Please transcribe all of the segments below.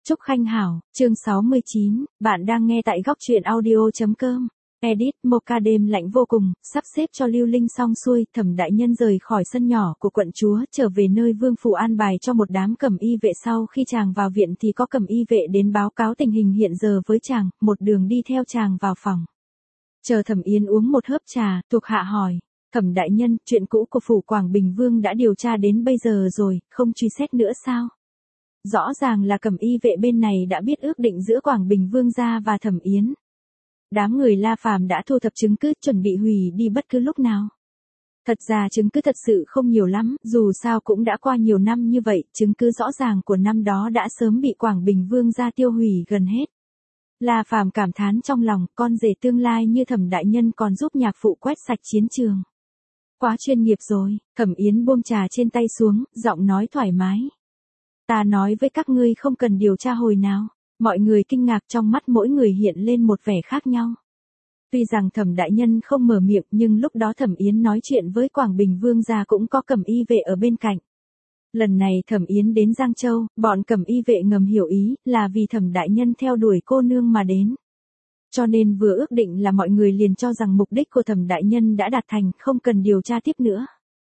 Trúc Khanh Hảo, chương 69, bạn đang nghe tại góc truyện audio.com. Edit, một ca đêm lạnh vô cùng, sắp xếp cho Lưu Linh xong xuôi, Thẩm đại nhân rời khỏi sân nhỏ của quận chúa, trở về nơi vương phủ an bài cho một đám cẩm y vệ. Sau khi chàng vào viện thì có cẩm y vệ đến báo cáo tình hình hiện giờ với chàng, một đường đi theo chàng vào phòng. Chờ Thẩm Yến uống một hớp trà, thuộc hạ hỏi, Thẩm đại nhân, chuyện cũ của phủ Quảng Bình Vương đã điều tra đến bây giờ rồi, không truy xét nữa sao? Rõ ràng là cẩm y vệ bên này đã biết ước định giữa Quảng Bình Vương gia và Thẩm Yến. Đám người La Phàm đã thu thập chứng cứ, chuẩn bị hủy đi bất cứ lúc nào. Thật ra chứng cứ thật sự không nhiều lắm, dù sao cũng đã qua nhiều năm như vậy, chứng cứ rõ ràng của năm đó đã sớm bị Quảng Bình Vương gia tiêu hủy gần hết. La Phàm cảm thán trong lòng, con rể tương lai như Thẩm đại nhân còn giúp nhạc phụ quét sạch chiến trường. Quá chuyên nghiệp rồi. Thẩm Yến buông trà trên tay xuống, giọng nói thoải mái. Ta nói với các ngươi không cần điều tra hồi nào. Mọi người kinh ngạc, trong mắt mỗi người hiện lên một vẻ khác nhau. Tuy rằng Thẩm đại nhân không mở miệng, nhưng lúc đó Thẩm Yến nói chuyện với Quảng Bình Vương gia cũng có cẩm y vệ ở bên cạnh. Lần này Thẩm Yến đến Giang Châu, bọn cẩm y vệ ngầm hiểu ý là vì Thẩm đại nhân theo đuổi cô nương mà đến. Cho nên vừa ước định là mọi người liền cho rằng mục đích của Thẩm đại nhân đã đạt thành, không cần điều tra tiếp nữa.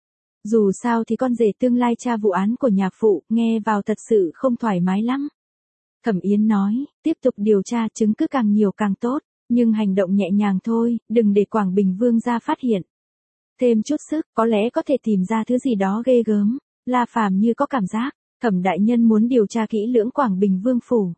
Dù sao thì con rể tương lai tra vụ án của nhạc phụ, nghe vào thật sự không thoải mái lắm. Thẩm Yến nói, tiếp tục điều tra, chứng cứ càng nhiều càng tốt, nhưng hành động nhẹ nhàng thôi, đừng để Quảng Bình Vương gia phát hiện. Thêm chút sức, có lẽ có thể tìm ra thứ gì đó ghê gớm. La Phàm như có cảm giác, Thẩm đại nhân muốn điều tra kỹ lưỡng Quảng Bình Vương phủ.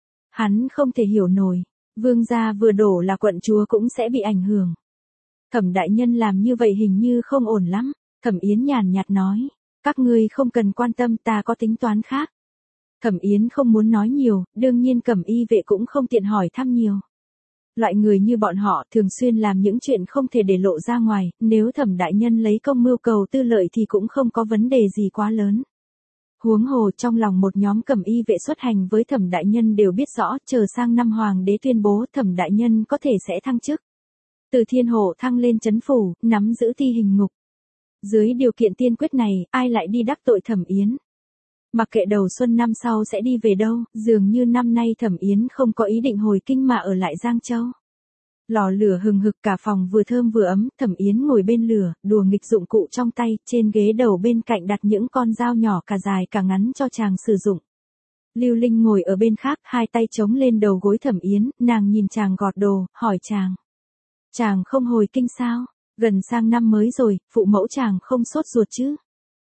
Hắn không thể hiểu nổi, Vương gia vừa đổ là quận chúa cũng sẽ bị ảnh hưởng. Thẩm đại nhân làm như vậy hình như không ổn lắm. Thẩm Yến nhàn nhạt nói, các ngươi không cần quan tâm, ta có tính toán khác. Thẩm Yến không muốn nói nhiều, đương nhiên cẩm y vệ cũng không tiện hỏi thăm nhiều. Loại người như bọn họ thường xuyên làm những chuyện không thể để lộ ra ngoài, nếu Thẩm đại nhân lấy công mưu cầu tư lợi thì cũng không có vấn đề gì quá lớn. Huống hồ trong lòng một nhóm cẩm y vệ xuất hành với Thẩm đại nhân đều biết rõ, chờ sang năm hoàng đế tuyên bố Thẩm đại nhân có thể sẽ thăng chức. Từ thiên hộ thăng lên trấn phủ, nắm giữ thi hình ngục. Dưới điều kiện tiên quyết này, ai lại đi đắc tội Thẩm Yến? Mặc kệ đầu xuân năm sau sẽ đi về đâu, dường như năm nay Thẩm Yến không có ý định hồi kinh mà ở lại Giang Châu. Lò lửa hừng hực, cả phòng vừa thơm vừa ấm, Thẩm Yến ngồi bên lửa, đùa nghịch dụng cụ trong tay, trên ghế đầu bên cạnh đặt những con dao nhỏ cả dài cả ngắn cho chàng sử dụng. Lưu Linh ngồi ở bên khác, hai tay chống lên đầu gối Thẩm Yến, nàng nhìn chàng gọt đồ, hỏi chàng. Chàng không hồi kinh sao? Gần sang năm mới rồi, phụ mẫu chàng không sốt ruột chứ?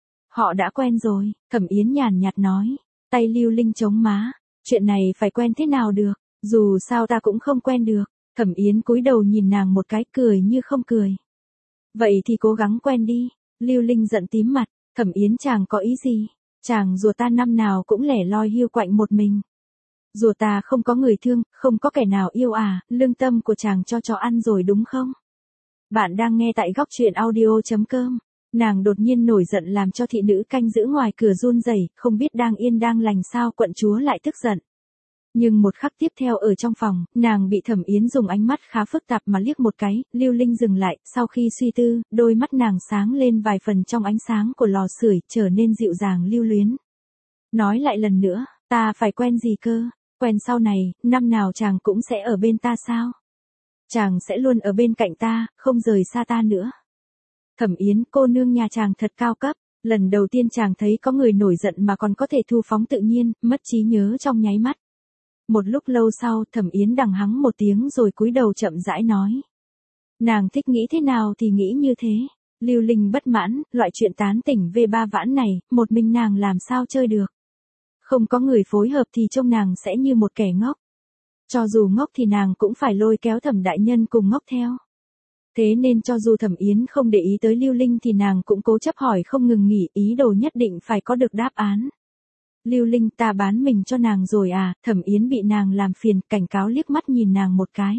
Họ đã quen rồi, Thẩm Yến nhàn nhạt nói. Tay Lưu Linh chống má. Chuyện này phải quen thế nào được, dù sao ta cũng không quen được. Thẩm Yến cúi đầu nhìn nàng một cái, cười như không cười. Vậy thì cố gắng quen đi. Lưu Linh giận tím mặt. Thẩm Yến, chàng có ý gì? Chàng rùa ta năm nào cũng lẻ loi hiu quạnh một mình. Rùa ta không có người thương, không có kẻ nào yêu à, lương tâm của chàng cho chó ăn rồi đúng không? Bạn đang nghe tại góc truyện audio.com. Nàng đột nhiên nổi giận làm cho thị nữ canh giữ ngoài cửa run rẩy, không biết đang yên đang lành sao quận chúa lại tức giận. Nhưng một khắc tiếp theo ở trong phòng, nàng bị Thẩm Yến dùng ánh mắt khá phức tạp mà liếc một cái. Lưu Linh dừng lại, sau khi suy tư, đôi mắt nàng sáng lên vài phần trong ánh sáng của lò sưởi, trở nên dịu dàng lưu luyến. Nói lại lần nữa, ta phải quen gì cơ? Quen sau này, năm nào chàng cũng sẽ ở bên ta sao? Chàng sẽ luôn ở bên cạnh ta, không rời xa ta nữa. Thẩm Yến, cô nương nhà chàng thật cao cấp. Lần đầu tiên chàng thấy có người nổi giận mà còn có thể thu phóng tự nhiên, mất trí nhớ trong nháy mắt. Một lúc lâu sau, Thẩm Yến đằng hắng một tiếng rồi cúi đầu chậm rãi nói. Nàng thích nghĩ thế nào thì nghĩ như thế. Lưu Linh bất mãn, loại chuyện tán tỉnh về ba vãn này, một mình nàng làm sao chơi được. Không có người phối hợp thì trông nàng sẽ như một kẻ ngốc. Cho dù ngốc thì nàng cũng phải lôi kéo Thẩm đại nhân cùng ngốc theo. Thế nên cho dù Thẩm Yến không để ý tới Lưu Linh thì nàng cũng cố chấp hỏi không ngừng nghỉ, ý đồ nhất định phải có được đáp án. Lưu Linh, ta bán mình cho nàng rồi à? Thẩm Yến bị nàng làm phiền, cảnh cáo liếc mắt nhìn nàng một cái.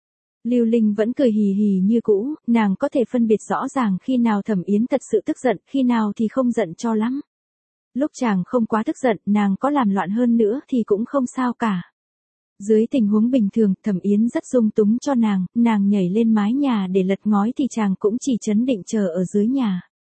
Lưu Linh vẫn cười hì hì như cũ, nàng có thể phân biệt rõ ràng khi nào Thẩm Yến thật sự tức giận, khi nào thì không giận cho lắm. Lúc chàng không quá tức giận, nàng có làm loạn hơn nữa thì cũng không sao cả. Dưới tình huống bình thường, Thẩm Yến rất dung túng cho nàng nhảy lên mái nhà để lật ngói thì chàng cũng chỉ trấn định chờ ở dưới nhà.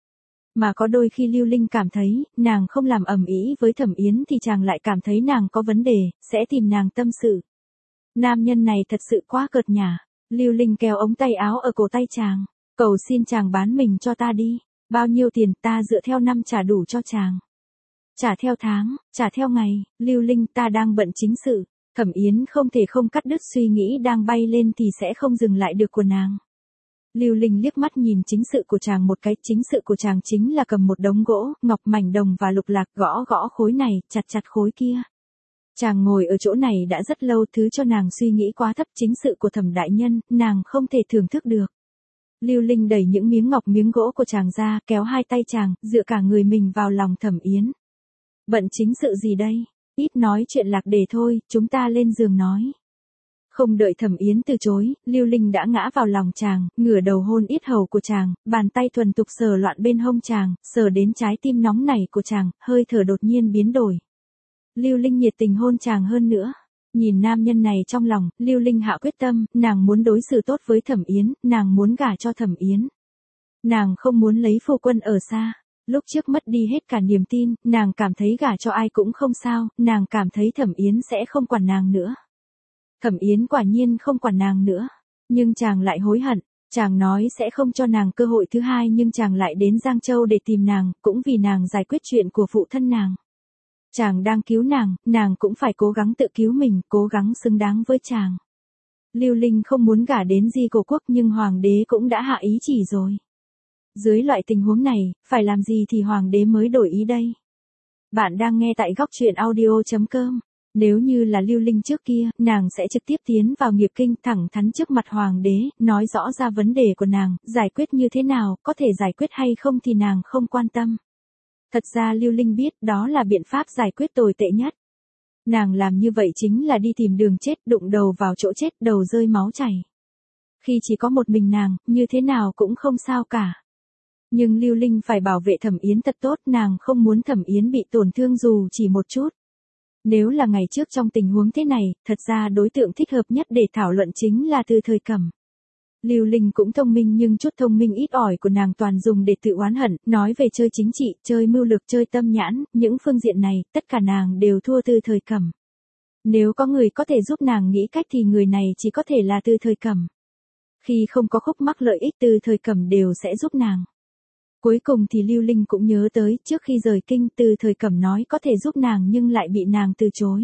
Mà có đôi khi Lưu Linh cảm thấy, nàng không làm ầm ĩ với Thẩm Yến thì chàng lại cảm thấy nàng có vấn đề, sẽ tìm nàng tâm sự. Nam nhân này thật sự quá cợt nhả. Lưu Linh kéo ống tay áo ở cổ tay chàng. Cầu xin chàng bán mình cho ta đi. Bao nhiêu tiền ta dựa theo năm trả đủ cho chàng. Trả theo tháng, trả theo ngày, Lưu Linh ta đang bận chính sự. Thẩm Yến không thể không cắt đứt suy nghĩ đang bay lên thì sẽ không dừng lại được của nàng. Lưu Linh liếc mắt nhìn chính sự của chàng một cái, chính sự của chàng chính là cầm một đống gỗ, ngọc mảnh đồng và lục lạc gõ gõ khối này, chặt chặt khối kia. Chàng ngồi ở chỗ này đã rất lâu, thứ cho nàng suy nghĩ quá thấp, chính sự của Thẩm đại nhân, nàng không thể thưởng thức được. Lưu Linh đẩy những miếng ngọc miếng gỗ của chàng ra, kéo hai tay chàng, dựa cả người mình vào lòng Thẩm Yến. Bận chính sự gì đây? Ít nói chuyện lạc đề thôi, chúng ta lên giường nói. Không đợi Thẩm Yến từ chối, Lưu Linh đã ngã vào lòng chàng, ngửa đầu hôn yết hầu của chàng, bàn tay thuần tục sờ loạn bên hông chàng, sờ đến trái tim nóng nảy của chàng, hơi thở đột nhiên biến đổi. Lưu Linh nhiệt tình hôn chàng hơn nữa. Nhìn nam nhân này trong lòng, Lưu Linh hạ quyết tâm, nàng muốn đối xử tốt với Thẩm Yến, nàng muốn gả cho Thẩm Yến. Nàng không muốn lấy phu quân ở xa. Lúc trước mất đi hết cả niềm tin, nàng cảm thấy gả cho ai cũng không sao, nàng cảm thấy Thẩm Yến sẽ không quản nàng nữa. Thẩm Yến quả nhiên không quản nàng nữa. Nhưng chàng lại hối hận, chàng nói sẽ không cho nàng cơ hội thứ hai nhưng chàng lại đến Giang Châu để tìm nàng, cũng vì nàng giải quyết chuyện của phụ thân nàng. Chàng đang cứu nàng cũng phải cố gắng tự cứu mình, cố gắng xứng đáng với chàng. Lưu Linh không muốn gả đến Di Cổ Quốc nhưng Hoàng đế cũng đã hạ ý chỉ rồi. Dưới loại tình huống này, phải làm gì thì Hoàng đế mới đổi ý đây? Bạn đang nghe tại góc truyện audio.com. Nếu như là Lưu Linh trước kia, nàng sẽ trực tiếp tiến vào nghiệp kinh thẳng thắn trước mặt Hoàng đế, nói rõ ra vấn đề của nàng, giải quyết như thế nào, có thể giải quyết hay không thì nàng không quan tâm. Thật ra Lưu Linh biết đó là biện pháp giải quyết tồi tệ nhất. Nàng làm như vậy chính là đi tìm đường chết, đụng đầu vào chỗ chết, đầu rơi máu chảy. Khi chỉ có một mình nàng, như thế nào cũng không sao cả. Nhưng Lưu Linh phải bảo vệ Thẩm Yến thật tốt, nàng không muốn Thẩm Yến bị tổn thương dù chỉ một chút. Nếu là ngày trước trong tình huống thế này, thật ra đối tượng thích hợp nhất để thảo luận chính là Từ Thời Cẩm. Lưu Linh cũng thông minh nhưng chút thông minh ít ỏi của nàng toàn dùng để tự oán hận, nói về chơi chính trị, chơi mưu lược, chơi tâm nhãn, những phương diện này, tất cả nàng đều thua Từ Thời Cẩm. Nếu có người có thể giúp nàng nghĩ cách thì người này chỉ có thể là Từ Thời Cẩm. Khi không có khúc mắc lợi ích Từ Thời Cẩm đều sẽ giúp nàng. Cuối cùng thì Lưu Linh cũng nhớ tới, trước khi rời kinh Từ Thời Cẩm nói có thể giúp nàng nhưng lại bị nàng từ chối.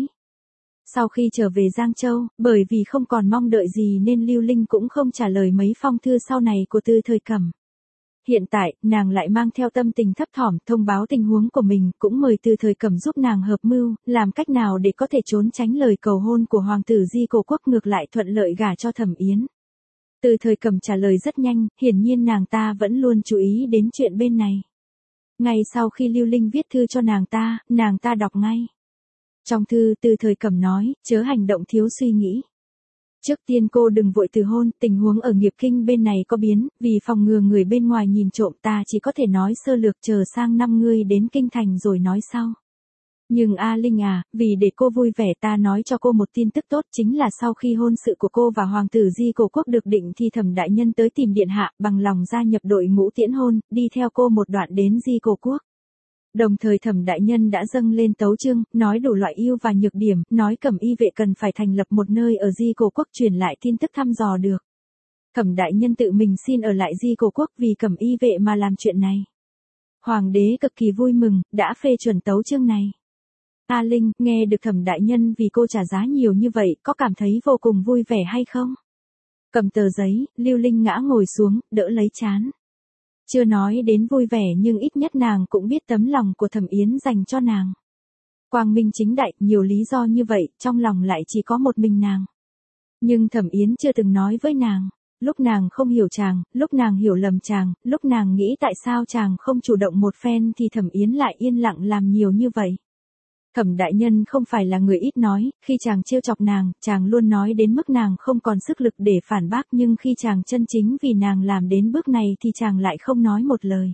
Sau khi trở về Giang Châu, bởi vì không còn mong đợi gì nên Lưu Linh cũng không trả lời mấy phong thư sau này của Từ Thời Cẩm. Hiện tại, nàng lại mang theo tâm tình thấp thỏm, thông báo tình huống của mình, cũng mời Từ Thời Cẩm giúp nàng hợp mưu, làm cách nào để có thể trốn tránh lời cầu hôn của hoàng tử Di Cổ Quốc, ngược lại thuận lợi gả cho Thẩm Yến. Từ Thời Cẩm trả lời rất nhanh, hiển nhiên nàng ta vẫn luôn chú ý đến chuyện bên này. Ngay sau khi Lưu Linh viết thư cho nàng ta đọc ngay. Trong thư Từ Thời Cẩm nói, chớ hành động thiếu suy nghĩ. Trước tiên cô đừng vội từ hôn, tình huống ở nghiệp kinh bên này có biến, vì phòng ngừa người bên ngoài nhìn trộm ta chỉ có thể nói sơ lược, chờ sang năm ngươi đến kinh thành rồi nói sau. Nhưng A Linh à, vì để cô vui vẻ ta nói cho cô một tin tức tốt, chính là sau khi hôn sự của cô và hoàng tử Di Cổ Quốc được định thì Thẩm đại nhân tới tìm điện hạ, bằng lòng gia nhập đội ngũ tiễn hôn, đi theo cô một đoạn đến Di Cổ Quốc. Đồng thời Thẩm đại nhân đã dâng lên tấu chương, nói đủ loại ưu và nhược điểm, nói Cẩm y vệ cần phải thành lập một nơi ở Di Cổ Quốc, truyền lại tin tức thăm dò được. Thẩm đại nhân tự mình xin ở lại Di Cổ Quốc vì Cẩm y vệ mà làm chuyện này. Hoàng đế cực kỳ vui mừng, đã phê chuẩn tấu chương này. A Linh, nghe được Thẩm đại nhân vì cô trả giá nhiều như vậy, có cảm thấy vô cùng vui vẻ hay không? Cầm tờ giấy, Lưu Linh ngã ngồi xuống, đỡ lấy trán. Chưa nói đến vui vẻ nhưng ít nhất nàng cũng biết tấm lòng của Thẩm Yến dành cho nàng. Quang minh chính đại, nhiều lý do như vậy, trong lòng lại chỉ có một mình nàng. Nhưng Thẩm Yến chưa từng nói với nàng. Lúc nàng không hiểu chàng, lúc nàng hiểu lầm chàng, lúc nàng nghĩ tại sao chàng không chủ động một phen thì Thẩm Yến lại yên lặng làm nhiều như vậy. Thẩm đại nhân không phải là người ít nói, khi chàng trêu chọc nàng, chàng luôn nói đến mức nàng không còn sức lực để phản bác, nhưng khi chàng chân chính vì nàng làm đến bước này thì chàng lại không nói một lời.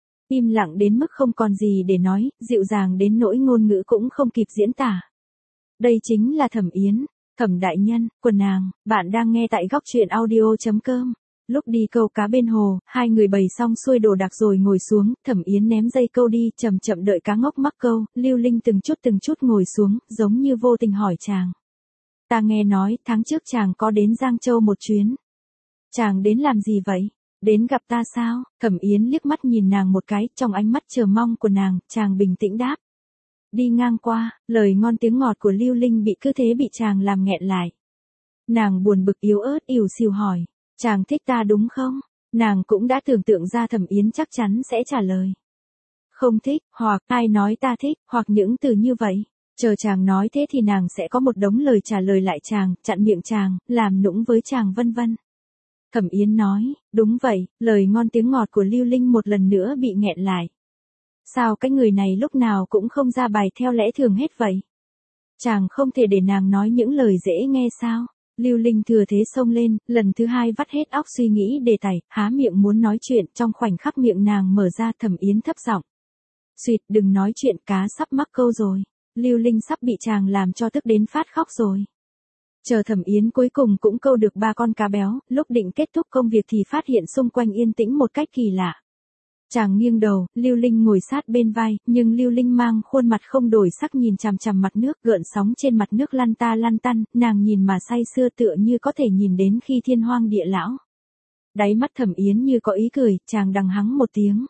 Im lặng đến mức không còn gì để nói, dịu dàng đến nỗi ngôn ngữ cũng không kịp diễn tả. Đây chính là Thẩm Yến, Thẩm đại nhân, của nàng. Bạn đang nghe tại góc truyện audio.com. Lúc đi câu cá bên hồ, hai người bày xong xuôi đồ đạc rồi ngồi xuống, Thẩm Yến ném dây câu đi, chậm chậm đợi cá ngốc mắc câu, Lưu Linh từng chút ngồi xuống, giống như vô tình hỏi chàng. Ta nghe nói, tháng trước chàng có đến Giang Châu một chuyến. Chàng đến làm gì vậy? Đến gặp ta sao? Thẩm Yến liếc mắt nhìn nàng một cái, trong ánh mắt chờ mong của nàng, chàng bình tĩnh đáp. Đi ngang qua, lời ngon tiếng ngọt của Lưu Linh cứ thế bị chàng làm nghẹn lại. Nàng buồn bực yếu ớt ỉu xìu hỏi. Chàng thích ta đúng không? Nàng cũng đã tưởng tượng ra Thẩm Yến chắc chắn sẽ trả lời. Không thích, hoặc ai nói ta thích, hoặc những từ như vậy. Chờ chàng nói thế thì nàng sẽ có một đống lời trả lời lại chàng, chặn miệng chàng, làm nũng với chàng vân vân. Thẩm Yến nói, đúng vậy, lời ngon tiếng ngọt của Lưu Linh một lần nữa bị nghẹn lại. Sao cái người này lúc nào cũng không ra bài theo lẽ thường hết vậy? Chàng không thể để nàng nói những lời dễ nghe sao? Lưu Linh thừa thế xông lên, lần thứ hai vắt hết óc suy nghĩ đề tài, há miệng muốn nói chuyện, trong khoảnh khắc miệng nàng mở ra, Thẩm Yến thấp giọng. Xuyệt, đừng nói chuyện, cá sắp mắc câu rồi. Lưu Linh sắp bị chàng làm cho tức đến phát khóc rồi. Chờ Thẩm Yến cuối cùng cũng câu được 3 con cá béo, lúc định kết thúc công việc thì phát hiện xung quanh yên tĩnh một cách kỳ lạ. Chàng nghiêng đầu, Lưu Linh ngồi sát bên vai, nhưng Lưu Linh mang khuôn mặt không đổi sắc nhìn chằm chằm mặt nước, gợn sóng trên mặt nước lăn ta lăn tăn, nàng nhìn mà say sưa tựa như có thể nhìn đến khi thiên hoang địa lão. Đáy mắt Thẩm Yến như có ý cười, chàng đằng hắng một tiếng.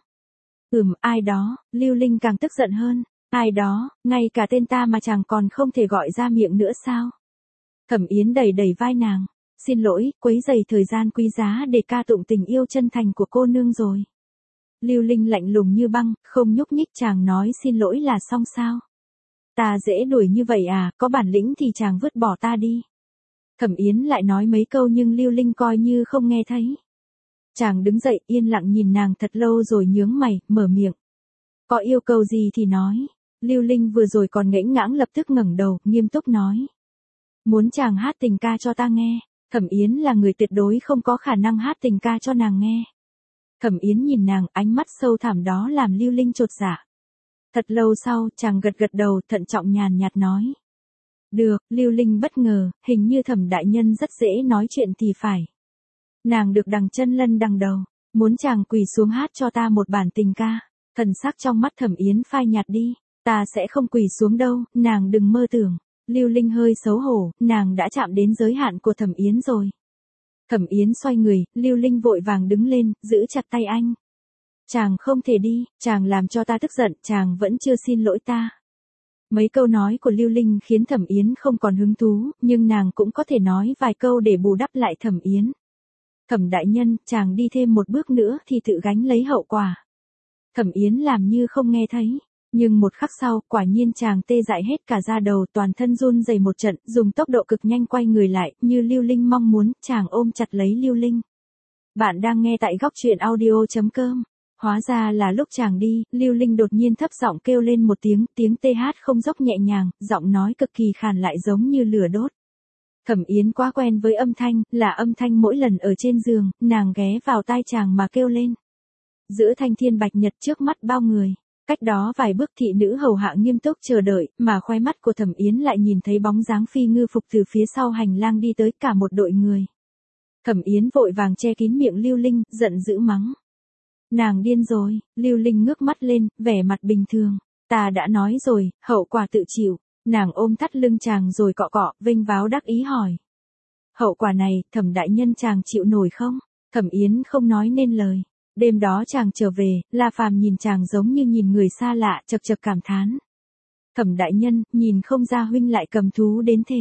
Ai đó, Lưu Linh càng tức giận hơn. Ai đó, ngay cả tên ta mà chàng còn không thể gọi ra miệng nữa sao? Thẩm Yến đẩy vai nàng. Xin lỗi, quấy rầy thời gian quý giá để ca tụng tình yêu chân thành của cô nương rồi. Lưu Linh lạnh lùng như băng, không nhúc nhích, chàng nói xin lỗi là xong sao? Ta dễ đuổi như vậy à, có bản lĩnh thì chàng vứt bỏ ta đi. Thẩm Yến lại nói mấy câu nhưng Lưu Linh coi như không nghe thấy. Chàng đứng dậy yên lặng nhìn nàng thật lâu rồi nhướng mày, mở miệng. Có yêu cầu gì thì nói. Lưu Linh vừa rồi còn ngẫng ngãng lập tức ngẩng đầu, nghiêm túc nói. Muốn chàng hát tình ca cho ta nghe. Thẩm Yến là người tuyệt đối không có khả năng hát tình ca cho nàng nghe. Thẩm Yến nhìn nàng, ánh mắt sâu thẳm đó làm Lưu Linh chột dạ. Thật lâu sau, chàng gật đầu, thận trọng nhàn nhạt nói. Được, Lưu Linh bất ngờ, hình như Thẩm đại nhân rất dễ nói chuyện thì phải. Nàng được đằng chân lân đằng đầu, muốn chàng quỳ xuống hát cho ta một bản tình ca. Thần sắc trong mắt Thẩm Yến phai nhạt đi, ta sẽ không quỳ xuống đâu, nàng đừng mơ tưởng. Lưu Linh hơi xấu hổ, nàng đã chạm đến giới hạn của Thẩm Yến rồi. Thẩm Yến xoay người, Lưu Linh vội vàng đứng lên, giữ chặt tay anh. Chàng không thể đi, chàng làm cho ta tức giận, chàng vẫn chưa xin lỗi ta. Mấy câu nói của Lưu Linh khiến Thẩm Yến không còn hứng thú, nhưng nàng cũng có thể nói vài câu để bù đắp lại Thẩm Yến. Thẩm đại nhân, chàng đi thêm một bước nữa thì tự gánh lấy hậu quả. Thẩm Yến làm như không nghe thấy. Nhưng một khắc sau, quả nhiên chàng tê dại hết cả da đầu, toàn thân run rẩy một trận, dùng tốc độ cực nhanh quay người lại, như Lưu Linh mong muốn, chàng ôm chặt lấy Lưu Linh. Bạn đang nghe tại góc truyện audio.com. Hóa ra là lúc chàng đi, Lưu Linh đột nhiên thấp giọng kêu lên một tiếng TH không dốc nhẹ nhàng, giọng nói cực kỳ khàn lại giống như lửa đốt. Thẩm Yến quá quen với âm thanh, là âm thanh mỗi lần ở trên giường, nàng ghé vào tai chàng mà kêu lên. Giữa thanh thiên bạch nhật trước mắt bao người. Cách đó vài bước thị nữ hầu hạ nghiêm túc chờ đợi, mà khoe mắt của Thẩm Yến lại nhìn thấy bóng dáng Phi Ngư Phục từ phía sau hành lang đi tới cả một đội người. Thẩm Yến vội vàng che kín miệng Lưu Linh, giận dữ mắng. Nàng điên rồi, Lưu Linh ngước mắt lên, vẻ mặt bình thường. Ta đã nói rồi, hậu quả tự chịu. Nàng ôm thắt lưng chàng rồi cọ cọ, vênh váo đắc ý hỏi. Hậu quả này, Thẩm đại nhân chàng chịu nổi không? Thẩm Yến không nói nên lời. Đêm đó chàng trở về, La Phàm nhìn chàng giống như nhìn người xa lạ, chật chật cảm thán. Thẩm đại nhân, nhìn không ra huynh lại cầm thú đến thế.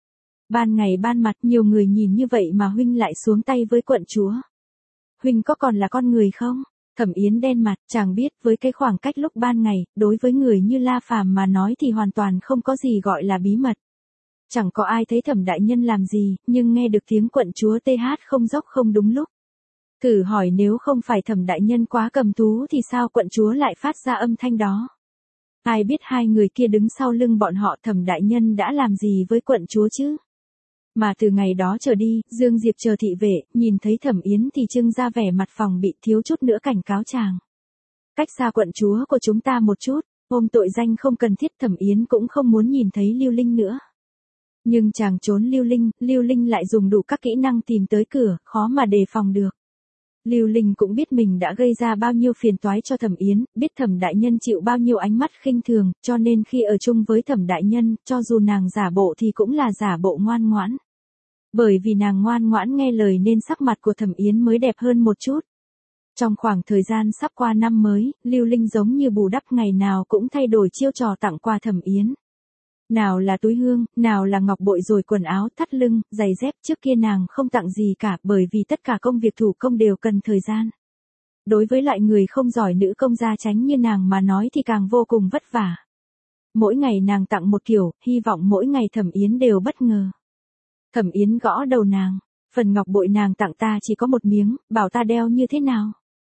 Ban ngày ban mặt nhiều người nhìn như vậy mà huynh lại xuống tay với quận chúa. Huynh có còn là con người không? Thẩm Yến đen mặt, chàng biết với cái khoảng cách lúc ban ngày, đối với người như La Phàm mà nói thì hoàn toàn không có gì gọi là bí mật. Chẳng có ai thấy Thẩm đại nhân làm gì, nhưng nghe được tiếng quận chúa TH không dốc không đúng lúc. Thử hỏi nếu không phải Thẩm đại nhân quá cầm thú thì sao quận chúa lại phát ra âm thanh đó? Ai biết hai người kia đứng sau lưng bọn họ Thẩm đại nhân đã làm gì với quận chúa chứ? Mà từ ngày đó trở đi, Dương Diệp chờ thị vệ, nhìn thấy Thẩm Yến thì trưng ra vẻ mặt phòng bị thiếu chút nữa cảnh cáo chàng. Cách xa quận chúa của chúng ta một chút, ôm tội danh không cần thiết Thẩm Yến cũng không muốn nhìn thấy Lưu Linh nữa. Nhưng chàng trốn Lưu Linh lại dùng đủ các kỹ năng tìm tới cửa, khó mà đề phòng được. Lưu Linh cũng biết mình đã gây ra bao nhiêu phiền toái cho Thẩm Yến, biết Thẩm đại nhân chịu bao nhiêu ánh mắt khinh thường, cho nên khi ở chung với Thẩm đại nhân, cho dù nàng giả bộ thì cũng là giả bộ ngoan ngoãn. Bởi vì nàng ngoan ngoãn nghe lời nên sắc mặt của Thẩm Yến mới đẹp hơn một chút. Trong khoảng thời gian sắp qua năm mới, Lưu Linh giống như bù đắp ngày nào cũng thay đổi chiêu trò tặng quà Thẩm Yến. Nào là túi hương, nào là ngọc bội rồi quần áo, thắt lưng, giày dép, trước kia nàng không tặng gì cả bởi vì tất cả công việc thủ công đều cần thời gian. Đối với loại người không giỏi nữ công gia chánh như nàng mà nói thì càng vô cùng vất vả. Mỗi ngày nàng tặng một kiểu, hy vọng mỗi ngày Thẩm Yến đều bất ngờ. Thẩm Yến gõ đầu nàng, phần ngọc bội nàng tặng ta chỉ có một miếng, bảo ta đeo như thế nào?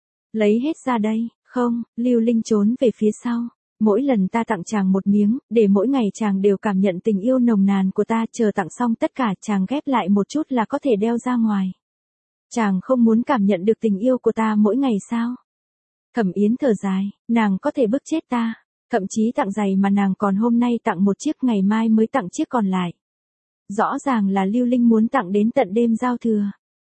Lấy hết ra đây, không, Lưu Linh trốn về phía sau. Mỗi lần ta tặng chàng một miếng, để mỗi ngày chàng đều cảm nhận tình yêu nồng nàn của ta, chờ tặng xong tất cả chàng ghép lại một chút là có thể đeo ra ngoài. Chàng không muốn cảm nhận được tình yêu của ta mỗi ngày sao? Thẩm Yến thở dài, nàng có thể bức chết ta, thậm chí tặng giày mà nàng còn hôm nay tặng một chiếc ngày mai mới tặng chiếc còn lại. Rõ ràng là Lưu Linh muốn tặng đến tận đêm giao thừa.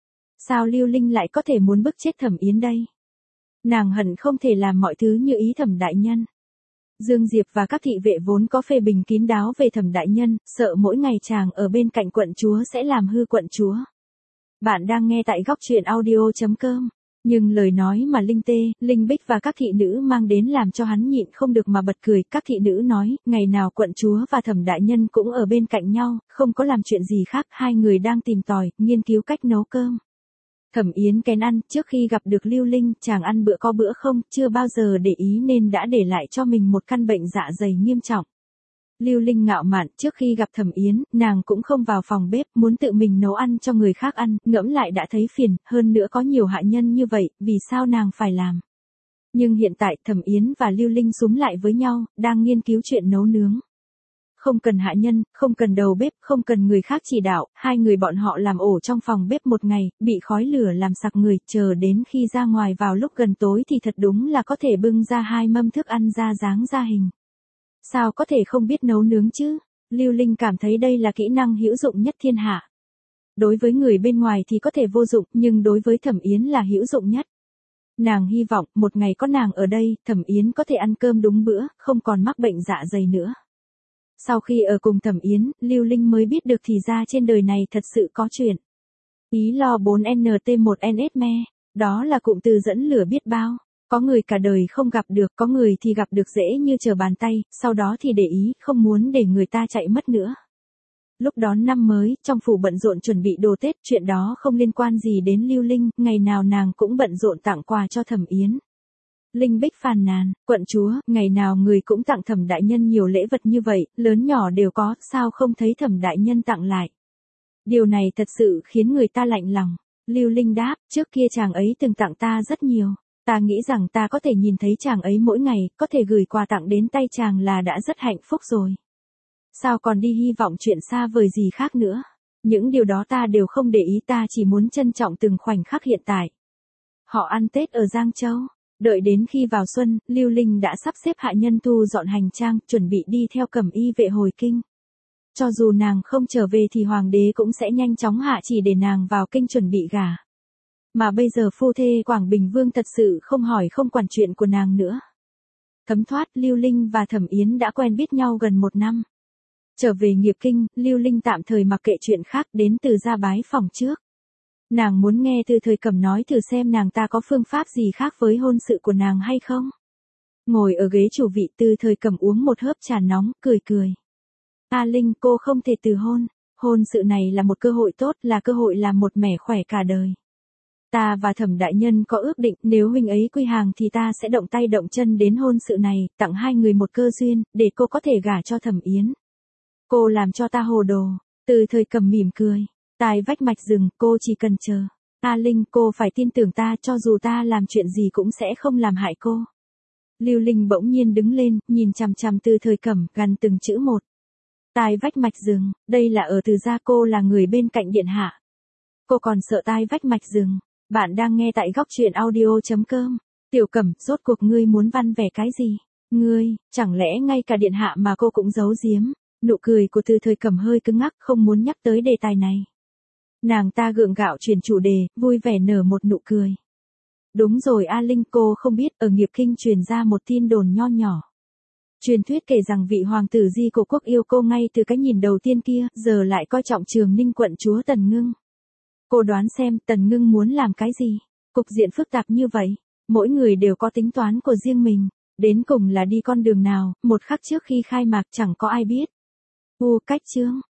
Sao Lưu Linh lại có thể muốn bức chết Thẩm Yến đây? Nàng hận không thể làm mọi thứ như ý Thẩm đại nhân. Dương Diệp và các thị vệ vốn có phê bình kín đáo về Thẩm đại nhân, sợ mỗi ngày chàng ở bên cạnh quận chúa sẽ làm hư quận chúa. Bạn đang nghe tại góc truyện audio.com. Nhưng lời nói mà Linh Tê, Linh Bích và các thị nữ mang đến làm cho hắn nhịn không được mà bật cười. Các thị nữ nói, ngày nào quận chúa và Thẩm đại nhân cũng ở bên cạnh nhau, không có làm chuyện gì khác, hai người đang tìm tòi, nghiên cứu cách nấu cơm. Thẩm Yến kén ăn, trước khi gặp được Lưu Linh, chàng ăn bữa có bữa không, chưa bao giờ để ý nên đã để lại cho mình một căn bệnh dạ dày nghiêm trọng. Lưu Linh ngạo mạn, trước khi gặp Thẩm Yến, nàng cũng không vào phòng bếp, muốn tự mình nấu ăn cho người khác ăn, ngẫm lại đã thấy phiền, hơn nữa có nhiều hạ nhân như vậy, vì sao nàng phải làm. Nhưng hiện tại Thẩm Yến và Lưu Linh xúm lại với nhau, đang nghiên cứu chuyện nấu nướng. Không cần hạ nhân, không cần đầu bếp, không cần người khác chỉ đạo, hai người bọn họ làm ổ trong phòng bếp một ngày, bị khói lửa làm sặc người, chờ đến khi ra ngoài vào lúc gần tối thì thật đúng là có thể bưng ra hai mâm thức ăn ra dáng ra hình. Sao có thể không biết nấu nướng chứ? Lưu Linh cảm thấy đây là kỹ năng hữu dụng nhất thiên hạ. Đối với người bên ngoài thì có thể vô dụng, nhưng đối với Thẩm Yến là hữu dụng nhất. Nàng hy vọng, một ngày có nàng ở đây, Thẩm Yến có thể ăn cơm đúng bữa, không còn mắc bệnh dạ dày nữa. Sau khi ở cùng Thẩm Yến, Lưu Linh mới biết được thì ra trên đời này thật sự có chuyện. Ý lo 4NT1NS-me, đó là cụm từ dẫn lửa biết bao. Có người cả đời không gặp được, có người thì gặp được dễ như trở bàn tay, sau đó thì để ý, không muốn để người ta chạy mất nữa. Lúc đón năm mới, trong phủ bận rộn chuẩn bị đồ Tết, chuyện đó không liên quan gì đến Lưu Linh, ngày nào nàng cũng bận rộn tặng quà cho Thẩm Yến. Linh Bích phàn nàn, quận chúa, ngày nào người cũng tặng Thẩm đại nhân nhiều lễ vật như vậy, lớn nhỏ đều có, sao không thấy Thẩm đại nhân tặng lại. Điều này thật sự khiến người ta lạnh lòng. Lưu Linh đáp, trước kia chàng ấy từng tặng ta rất nhiều. Ta nghĩ rằng ta có thể nhìn thấy chàng ấy mỗi ngày, có thể gửi quà tặng đến tay chàng là đã rất hạnh phúc rồi. Sao còn đi hy vọng chuyện xa vời gì khác nữa. Những điều đó ta đều không để ý, ta chỉ muốn trân trọng từng khoảnh khắc hiện tại. Họ ăn Tết ở Giang Châu. Đợi đến khi vào xuân, Lưu Linh đã sắp xếp hạ nhân thu dọn hành trang, chuẩn bị đi theo Cẩm Y vệ hồi kinh. Cho dù nàng không trở về thì hoàng đế cũng sẽ nhanh chóng hạ chỉ để nàng vào kinh chuẩn bị gả. Mà bây giờ phu thê Quảng Bình Vương thật sự không hỏi không quản chuyện của nàng nữa. Thấm thoát, Lưu Linh và Thẩm Yến đã quen biết nhau gần 1 năm. Trở về nghiệp kinh, Lưu Linh tạm thời mặc kệ chuyện khác, đến Từ ra bái phòng trước. Nàng muốn nghe Từ Thời Cẩm nói thử xem nàng ta có phương pháp gì khác với hôn sự của nàng hay không. Ngồi ở ghế chủ vị, Từ Thời Cẩm uống một hớp trà nóng, cười cười. A Linh, cô không thể từ hôn. Hôn sự này là một cơ hội tốt, là cơ hội làm một mẻ khỏe cả đời. Ta và Thẩm đại nhân có ước định, nếu huynh ấy quy hàng thì ta sẽ động tay động chân đến hôn sự này, tặng hai người một cơ duyên, để cô có thể gả cho Thẩm Yến. Cô làm cho ta hồ đồ. Từ Thời Cẩm mỉm cười. Tai vách mạch rừng, cô chỉ cần chờ. A Linh, cô phải tin tưởng ta, cho dù ta làm chuyện gì cũng sẽ không làm hại cô. Lưu Linh bỗng nhiên đứng lên, nhìn chằm chằm Từ Thời Cẩm, gằn từng chữ một. Tai vách mạch rừng, đây là ở Từ gia, cô là người bên cạnh điện hạ. Cô còn sợ tai vách mạch rừng. Bạn đang nghe tại góc truyện audio.com. Tiểu Cẩm, rốt cuộc ngươi muốn văn vẻ cái gì? Ngươi, chẳng lẽ ngay cả điện hạ mà cô cũng giấu giếm? Nụ cười của Từ Thời Cẩm hơi cứng ngắc, không muốn nhắc tới đề tài này. Nàng ta gượng gạo chuyển chủ đề, vui vẻ nở một nụ cười. Đúng rồi A Linh, cô không biết, ở Nghiệp Kinh truyền ra một tin đồn nho nhỏ. Truyền thuyết kể rằng vị hoàng tử Di của quốc yêu cô ngay từ cái nhìn đầu tiên kia, giờ lại coi trọng Trường Ninh quận chúa Tần Ngưng. Cô đoán xem Tần Ngưng muốn làm cái gì? Cục diện phức tạp như vậy, mỗi người đều có tính toán của riêng mình, đến cùng là đi con đường nào, một khắc trước khi khai mạc chẳng có ai biết. Cách chương